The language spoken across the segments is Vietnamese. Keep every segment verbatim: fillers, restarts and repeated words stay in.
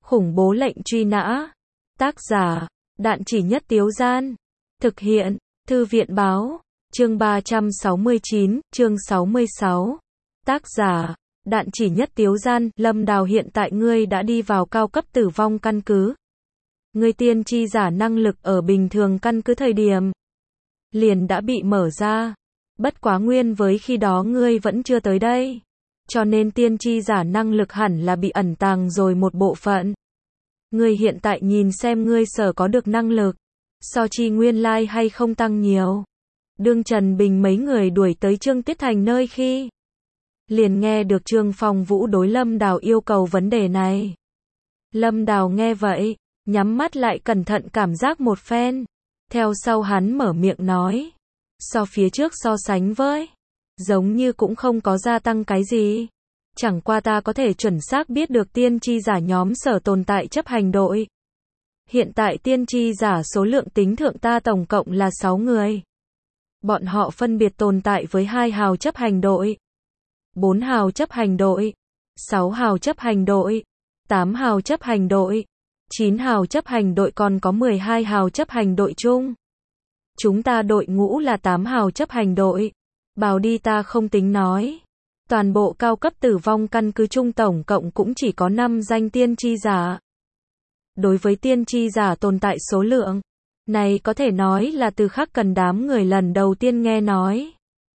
Khủng bố lệnh truy nã. Tác giả, Đạn Chỉ Nhất Tiếu Gian. Thực hiện, Thư viện báo. Chương ba trăm sáu mươi chín, chương sáu mươi sáu. Tác giả, Đạn Chỉ Nhất Tiếu Gian. Lâm Đào, hiện tại ngươi đã đi vào cao cấp tử vong căn cứ. Ngươi tiên tri giả năng lực ở bình thường căn cứ thời điểm liền đã bị mở ra. Bất quá nguyên với khi đó ngươi vẫn chưa tới đây, cho nên tiên tri giả năng lực hẳn là bị ẩn tàng rồi một bộ phận. Ngươi hiện tại nhìn xem ngươi sở có được năng lực, so chi nguyên lai like hay không tăng nhiều. Đương Trần Bình mấy người đuổi tới Trương Tiết Thành nơi khi, liền nghe được Trương Phong Vũ đối Lâm Đào yêu cầu vấn đề này. Lâm Đào nghe vậy, nhắm mắt lại cẩn thận cảm giác một phen. Theo sau hắn mở miệng nói, so phía trước so sánh với, giống như cũng không có gia tăng cái gì. Chẳng qua ta có thể chuẩn xác biết được tiên tri giả nhóm sở tồn tại chấp hành đội. Hiện tại tiên tri giả số lượng tính thượng ta tổng cộng là sáu người. Bọn họ phân biệt tồn tại với hai hào chấp hành đội, bốn hào chấp hành đội, sáu hào chấp hành đội, tám hào chấp hành đội, chín hào chấp hành đội, còn có mười hai hào chấp hành đội chung. Chúng ta đội ngũ là tám hào chấp hành đội. Bảo đi ta không tính nói. Toàn bộ cao cấp tử vong căn cứ chung tổng cộng cũng chỉ có năm danh tiên tri giả. Đối với tiên tri giả tồn tại số lượng này có thể nói là từ khắc cần đám người lần đầu tiên nghe nói.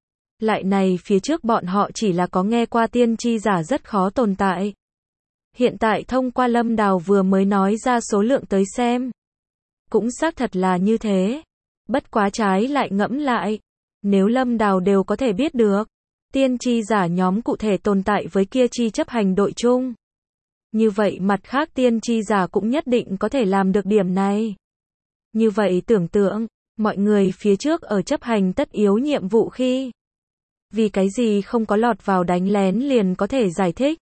Lại này phía trước bọn họ chỉ là có nghe qua tiên tri giả rất khó tồn tại. Hiện tại thông qua Lâm Đào vừa mới nói ra số lượng tới xem, cũng xác thật là như thế. Bất quá trái lại ngẫm lại, nếu Lâm Đào đều có thể biết được tiên tri giả nhóm cụ thể tồn tại với kia chi chấp hành đội chung, như vậy mặt khác tiên tri giả cũng nhất định có thể làm được điểm này. Như vậy tưởng tượng, mọi người phía trước ở chấp hành tất yếu nhiệm vụ khi, vì cái gì không có lọt vào đánh lén liền có thể giải thích.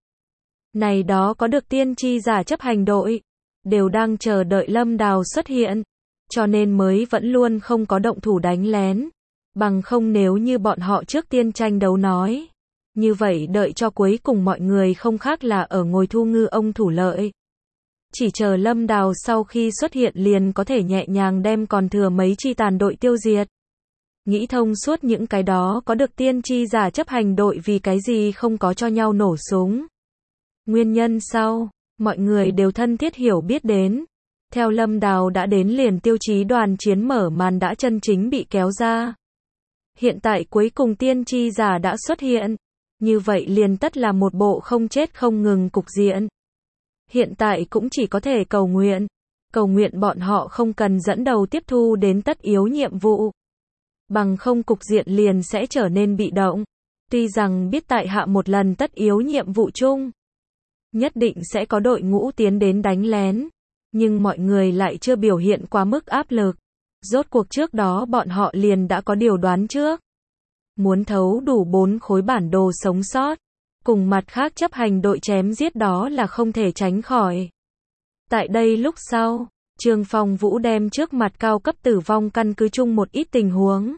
Này đó có được tiên tri giả chấp hành đội, đều đang chờ đợi Lâm Đào xuất hiện, cho nên mới vẫn luôn không có động thủ đánh lén. Bằng không nếu như bọn họ trước tiên tranh đấu nói, như vậy đợi cho cuối cùng mọi người không khác là ở ngồi thu ngư ông thủ lợi. Chỉ chờ Lâm Đào sau khi xuất hiện liền có thể nhẹ nhàng đem còn thừa mấy chi tàn đội tiêu diệt. Nghĩ thông suốt những cái đó có được tiên tri giả chấp hành đội vì cái gì không có cho nhau nổ súng. Nguyên nhân sau, mọi người đều thân thiết hiểu biết đến. Theo Lâm Đào đã đến liền tiêu chí đoàn chiến mở màn đã chân chính bị kéo ra. Hiện tại cuối cùng tiên tri giả đã xuất hiện, như vậy liền tất là một bộ không chết không ngừng cục diện. Hiện tại cũng chỉ có thể cầu nguyện, cầu nguyện bọn họ không cần dẫn đầu tiếp thu đến tất yếu nhiệm vụ. Bằng không cục diện liền sẽ trở nên bị động. Tuy rằng biết tại hạ một lần tất yếu nhiệm vụ chung, nhất định sẽ có đội ngũ tiến đến đánh lén, nhưng mọi người lại chưa biểu hiện quá mức áp lực. Rốt cuộc trước đó bọn họ liền đã có điều đoán trước. Muốn thấu đủ bốn khối bản đồ sống sót, cùng mặt khác chấp hành đội chém giết đó là không thể tránh khỏi. Tại đây lúc sau, Trương Phong Vũ đem trước mặt cao cấp tử vong căn cứ chung một ít tình huống,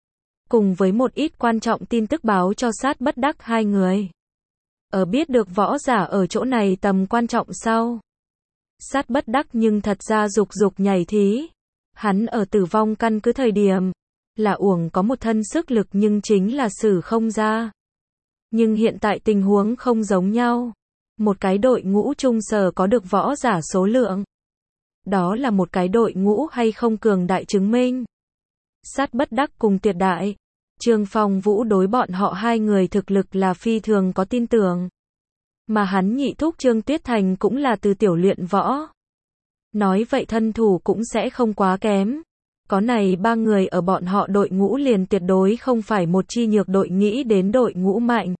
cùng với một ít quan trọng tin tức báo cho Sát Bất Đắc hai người. Ở biết được võ giả ở chỗ này tầm quan trọng sau, Sát Bất Đắc nhưng thật ra dục dục nhảy thí. Hắn ở tử vong căn cứ thời điểm, là uổng có một thân sức lực nhưng chính là xử không ra. Nhưng hiện tại tình huống không giống nhau. Một cái đội ngũ chung sở có được võ giả số lượng. Đó là một cái đội ngũ hay không cường đại chứng minh. Sát Bất Đắc cùng Tuyệt Đại, Trương Phong Vũ đối bọn họ hai người thực lực là phi thường có tin tưởng. Mà hắn nhị thúc Trương Tuyết Thành cũng là từ tiểu luyện võ. Nói vậy thân thủ cũng sẽ không quá kém. Có này ba người ở bọn họ đội ngũ liền tuyệt đối không phải một chi nhược đội nghĩ đến đội ngũ mạnh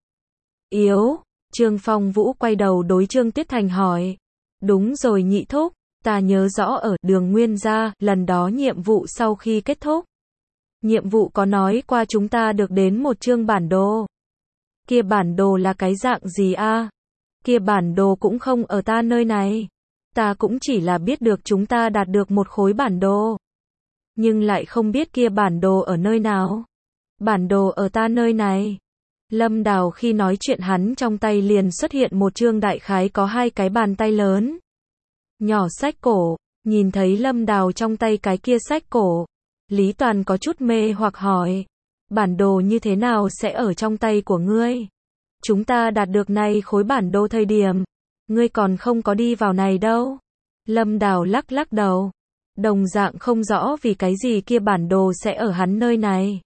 yếu. Trương Phong Vũ quay đầu đối Trương Tiết Thành hỏi. Đúng rồi nhị thúc, ta nhớ rõ ở Đường Nguyên gia, lần đó nhiệm vụ sau khi kết thúc. Nhiệm vụ có nói qua chúng ta được đến một chương bản đồ. Kia bản đồ là cái dạng gì a? Kia bản đồ cũng không ở ta nơi này. Ta cũng chỉ là biết được chúng ta đạt được một khối bản đồ, nhưng lại không biết kia bản đồ ở nơi nào. Bản đồ ở ta nơi này. Lâm Đào khi nói chuyện hắn trong tay liền xuất hiện một chương đại khái có hai cái bàn tay lớn. nhỏ sách cổ, nhìn thấy Lâm Đào trong tay cái kia sách cổ. Lý Toàn có chút mê hoặc hỏi, bản đồ như thế nào sẽ ở trong tay của ngươi? Chúng ta đạt được này khối bản đồ thời điểm, ngươi còn không có đi vào này đâu. Lâm Đào lắc lắc đầu, đồng dạng không rõ vì cái gì kia bản đồ sẽ ở hắn nơi này.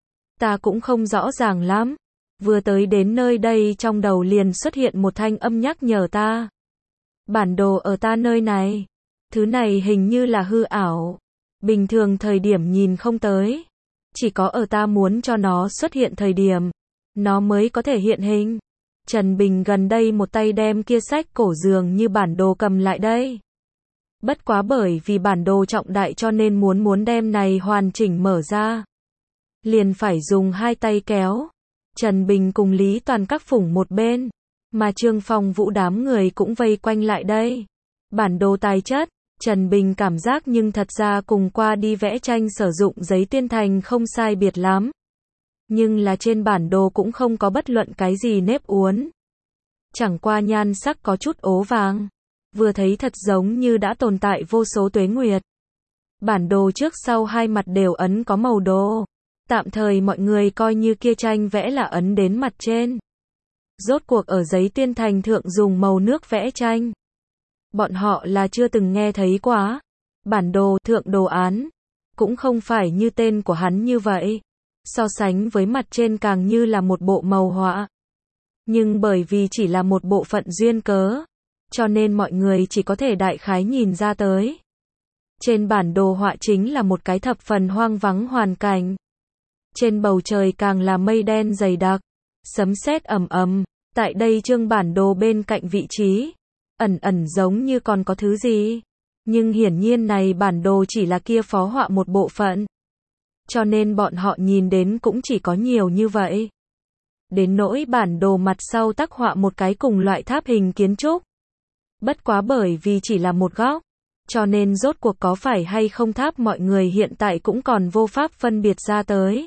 Ta cũng không rõ ràng lắm, vừa tới đến nơi đây trong đầu liền xuất hiện một thanh âm nhắc nhở ta. Bản đồ ở ta nơi này, thứ này hình như là hư ảo, bình thường thời điểm nhìn không tới, chỉ có ở ta muốn cho nó xuất hiện thời điểm, nó mới có thể hiện hình. Trần Bình gần đây một tay đem kia sách cổ dường như bản đồ cầm lại đây. Bất quá bởi vì bản đồ trọng đại cho nên muốn muốn đem này hoàn chỉnh mở ra, liền phải dùng hai tay kéo. Trần Bình cùng Lý Toàn các phủng một bên, mà Trương Phong Vũ đám người cũng vây quanh lại đây. Bản đồ tài chất, Trần Bình cảm giác nhưng thật ra cùng qua đi vẽ tranh sử dụng giấy tuyên thành không sai biệt lắm. Nhưng là trên bản đồ cũng không có bất luận cái gì nếp uốn. Chẳng qua nhan sắc có chút ố vàng. Vừa thấy thật giống như đã tồn tại vô số tuế nguyệt. Bản đồ trước sau hai mặt đều ấn có màu đồ. Tạm thời mọi người coi như kia tranh vẽ là ấn đến mặt trên. Rốt cuộc ở giấy tuyên thành thượng dùng màu nước vẽ tranh. Bọn họ là chưa từng nghe thấy quá. Bản đồ thượng đồ án cũng không phải như tên của hắn như vậy. So sánh với mặt trên càng như là một bộ màu họa. Nhưng bởi vì chỉ là một bộ phận duyên cớ, cho nên mọi người chỉ có thể đại khái nhìn ra tới. Trên bản đồ họa chính là một cái thập phần hoang vắng hoàn cảnh. Trên bầu trời càng là mây đen dày đặc, sấm sét ầm ầm. Tại đây trương bản đồ bên cạnh vị trí, ẩn ẩn giống như còn có thứ gì. Nhưng hiển nhiên này bản đồ chỉ là kia phó họa một bộ phận. Cho nên bọn họ nhìn đến cũng chỉ có nhiều như vậy. Đến nỗi bản đồ mặt sau tác họa một cái cùng loại tháp hình kiến trúc. Bất quá bởi vì chỉ là một góc, cho nên rốt cuộc có phải hay không tháp mọi người hiện tại cũng còn vô pháp phân biệt ra tới.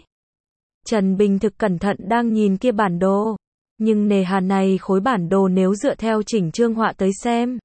Trần Bình thực cẩn thận đang nhìn kia bản đồ, nhưng nề hà này khối bản đồ nếu dựa theo chỉnh chương họa tới xem,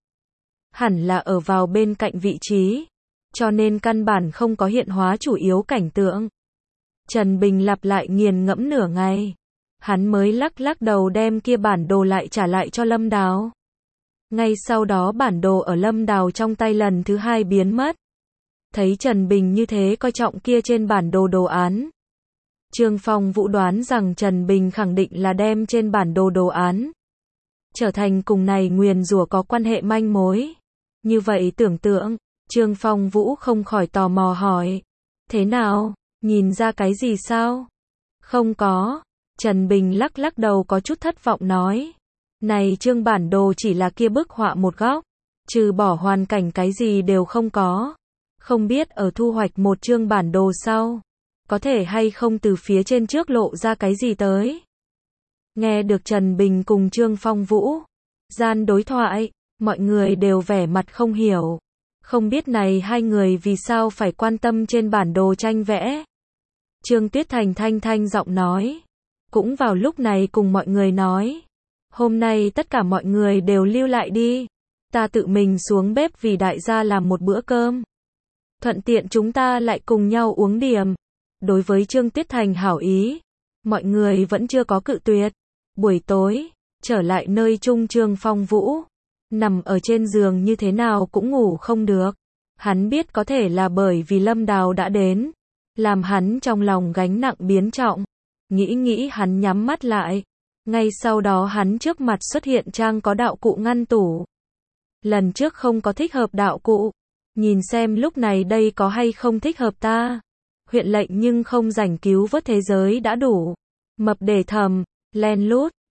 hẳn là ở vào bên cạnh vị trí, cho nên căn bản không có hiện hóa chủ yếu cảnh tượng. Trần Bình lặp lại nghiền ngẫm nửa ngày, hắn mới lắc lắc đầu đem kia bản đồ lại trả lại cho Lâm Đào. Ngay sau đó bản đồ ở Lâm Đào trong tay lần thứ hai biến mất. Thấy Trần Bình như thế coi trọng kia trên bản đồ đồ án. Trương Phong Vũ đoán rằng Trần Bình khẳng định là đem trên bản đồ đồ án trở thành cùng này nguyền rủa có quan hệ manh mối. Như vậy tưởng tượng, Trương Phong Vũ không khỏi tò mò hỏi. Thế nào, nhìn ra cái gì sao? Không có. Trần Bình lắc lắc đầu có chút thất vọng nói. Này chương bản đồ chỉ là kia bức họa một góc, trừ bỏ hoàn cảnh cái gì đều không có. Không biết ở thu hoạch một chương bản đồ sau, có thể hay không từ phía trên trước lộ ra cái gì tới. Nghe được Trần Bình cùng Trương Phong Vũ gian đối thoại, mọi người đều vẻ mặt không hiểu. Không biết này hai người vì sao phải quan tâm trên bản đồ tranh vẽ. Trương Tuyết Thành thanh thanh giọng nói. Cũng vào lúc này cùng mọi người nói. Hôm nay tất cả mọi người đều lưu lại đi. Ta tự mình xuống bếp vì đại gia làm một bữa cơm. Thuận tiện chúng ta lại cùng nhau uống điểm. Đối với Trương Tuyết Thành hảo ý, mọi người vẫn chưa có cự tuyệt. Buổi tối, trở lại nơi chung Trương Phong Vũ. Nằm ở trên giường như thế nào cũng ngủ không được. Hắn biết có thể là bởi vì Lâm Đào đã đến. Làm hắn trong lòng gánh nặng biến trọng. Nghĩ nghĩ hắn nhắm mắt lại. Ngay sau đó hắn trước mặt xuất hiện trang có đạo cụ ngăn tủ. Lần trước không có thích hợp đạo cụ. Nhìn xem lúc này đây có hay không thích hợp ta. Huyện lệnh nhưng không rảnh cứu vớt thế giới đã đủ. Mập để thầm, len lút.